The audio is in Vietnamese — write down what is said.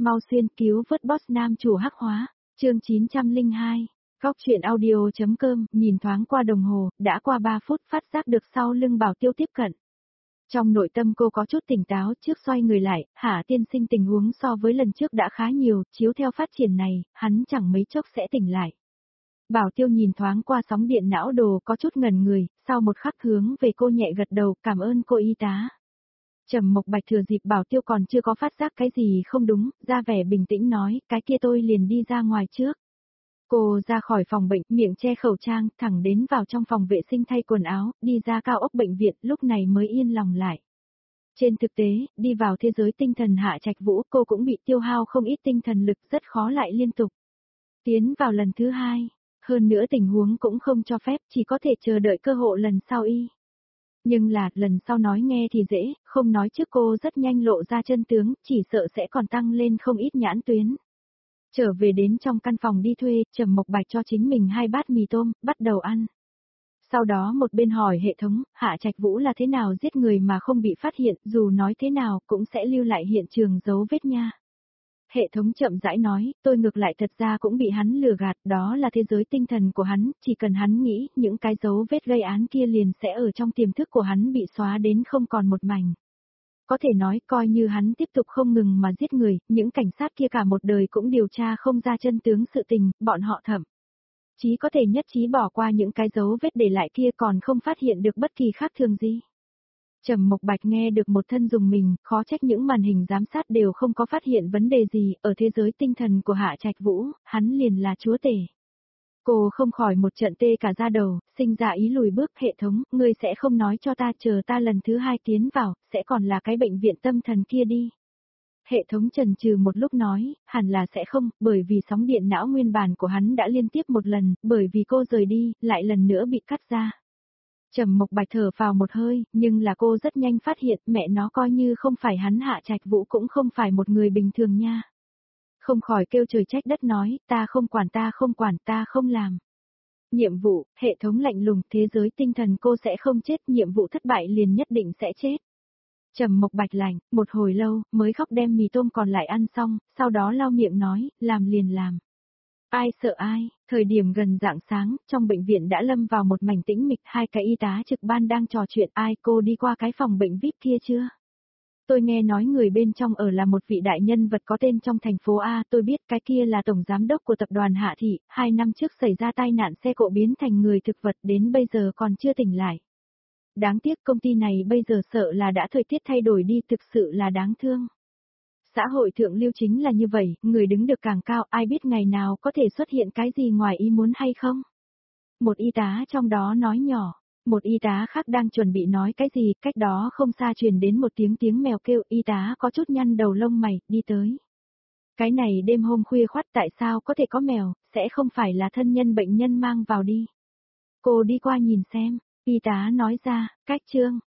Mau xuyên cứu vớt boss nam chủ hắc hóa, chương 902. Góc chuyện audio.com, nhìn thoáng qua đồng hồ, đã qua 3 phút phát giác được sau lưng Bảo Tiêu tiếp cận. Trong nội tâm cô có chút tỉnh táo trước xoay người lại, Hạ tiên sinh tình huống so với lần trước đã khá nhiều, chiếu theo phát triển này, hắn chẳng mấy chốc sẽ tỉnh lại. Bảo Tiêu nhìn thoáng qua sóng điện não đồ có chút ngẩn người, sau một khắc hướng về cô nhẹ gật đầu, cảm ơn cô y tá. Trầm Mộc Bạch thừa dịp Bảo Tiêu còn chưa có phát giác cái gì không đúng, ra vẻ bình tĩnh nói, cái kia tôi liền đi ra ngoài trước. Cô ra khỏi phòng bệnh, miệng che khẩu trang, thẳng đến vào trong phòng vệ sinh thay quần áo, đi ra cao ốc bệnh viện, lúc này mới yên lòng lại. Trên thực tế, đi vào thế giới tinh thần Hạ Trạch Vũ, cô cũng bị tiêu hao không ít tinh thần lực, rất khó lại liên tục. Tiến vào lần thứ 2, hơn nữa tình huống cũng không cho phép, chỉ có thể chờ đợi cơ hội lần sau y. Nhưng là, lần sau nói nghe thì dễ, không nói trước cô rất nhanh lộ ra chân tướng, chỉ sợ sẽ còn tăng lên không ít nhãn tuyến. Trở về đến trong căn phòng đi thuê, Trầm Mộc Bạch cho chính mình 2 bát mì tôm, bắt đầu ăn. Sau đó một bên hỏi hệ thống, Hạ Trạch Vũ là thế nào giết người mà không bị phát hiện, dù nói thế nào cũng sẽ lưu lại hiện trường dấu vết nha. Hệ thống chậm rãi nói, tôi ngược lại thật ra cũng bị hắn lừa gạt, đó là thế giới tinh thần của hắn, chỉ cần hắn nghĩ, những cái dấu vết gây án kia liền sẽ ở trong tiềm thức của hắn bị xóa đến không còn một mảnh. Có thể nói, coi như hắn tiếp tục không ngừng mà giết người, những cảnh sát kia cả một đời cũng điều tra không ra chân tướng sự tình, bọn họ thậm chí có thể nhất trí bỏ qua những cái dấu vết để lại kia còn không phát hiện được bất kỳ khác thường gì. Trầm Mộc Bạch nghe được một thân dùng mình, khó trách những màn hình giám sát đều không có phát hiện vấn đề gì, ở thế giới tinh thần của Hạ Trạch Vũ, hắn liền là chúa tể. Cô không khỏi một trận tê cả da đầu, sinh ra ý lùi bước, hệ thống, ngươi sẽ không nói cho ta chờ ta lần thứ 2 tiến vào, sẽ còn là cái bệnh viện tâm thần kia đi. Hệ thống chần chừ một lúc nói, hẳn là sẽ không, bởi vì sóng điện não nguyên bản của hắn đã liên tiếp một lần, bởi vì cô rời đi, lại lần nữa bị cắt ra. Trầm Mộc Bạch thở phào một hơi, nhưng là cô rất nhanh phát hiện mẹ nó coi như không phải hắn Hạ Trạch Vũ cũng không phải một người bình thường nha. Không khỏi kêu trời trách đất nói, ta không quản, ta không làm. Nhiệm vụ, hệ thống lạnh lùng, thế giới tinh thần cô sẽ không chết, nhiệm vụ thất bại liền nhất định sẽ chết. Trầm Mộc Bạch lạnh, một hồi lâu, mới khóc đem mì tôm còn lại ăn xong, sau đó lau miệng nói, làm liền làm. Ai sợ ai, thời điểm gần rạng sáng, trong bệnh viện đã lâm vào một mảnh tĩnh mịch, 2 cái y tá trực ban đang trò chuyện, ai cô đi qua cái phòng bệnh VIP kia chưa? Tôi nghe nói người bên trong ở là một vị đại nhân vật có tên trong thành phố A, tôi biết cái kia là tổng giám đốc của tập đoàn Hạ Thị, 2 năm trước xảy ra tai nạn xe cộ biến thành người thực vật đến bây giờ còn chưa tỉnh lại. Đáng tiếc công ty này bây giờ sợ là đã thời tiết thay đổi đi, thực sự là đáng thương. Xã hội thượng lưu chính là như vậy, người đứng được càng cao, ai biết ngày nào có thể xuất hiện cái gì ngoài ý muốn hay không? Một y tá trong đó nói nhỏ, một y tá khác đang chuẩn bị nói cái gì, cách đó không xa truyền đến một tiếng mèo kêu, y tá có chút nhăn đầu lông mày, đi tới. Cái này đêm hôm khuya khoắt tại sao có thể có mèo, sẽ không phải là thân nhân bệnh nhân mang vào đi. Cô đi qua nhìn xem, y tá nói ra, cách chương.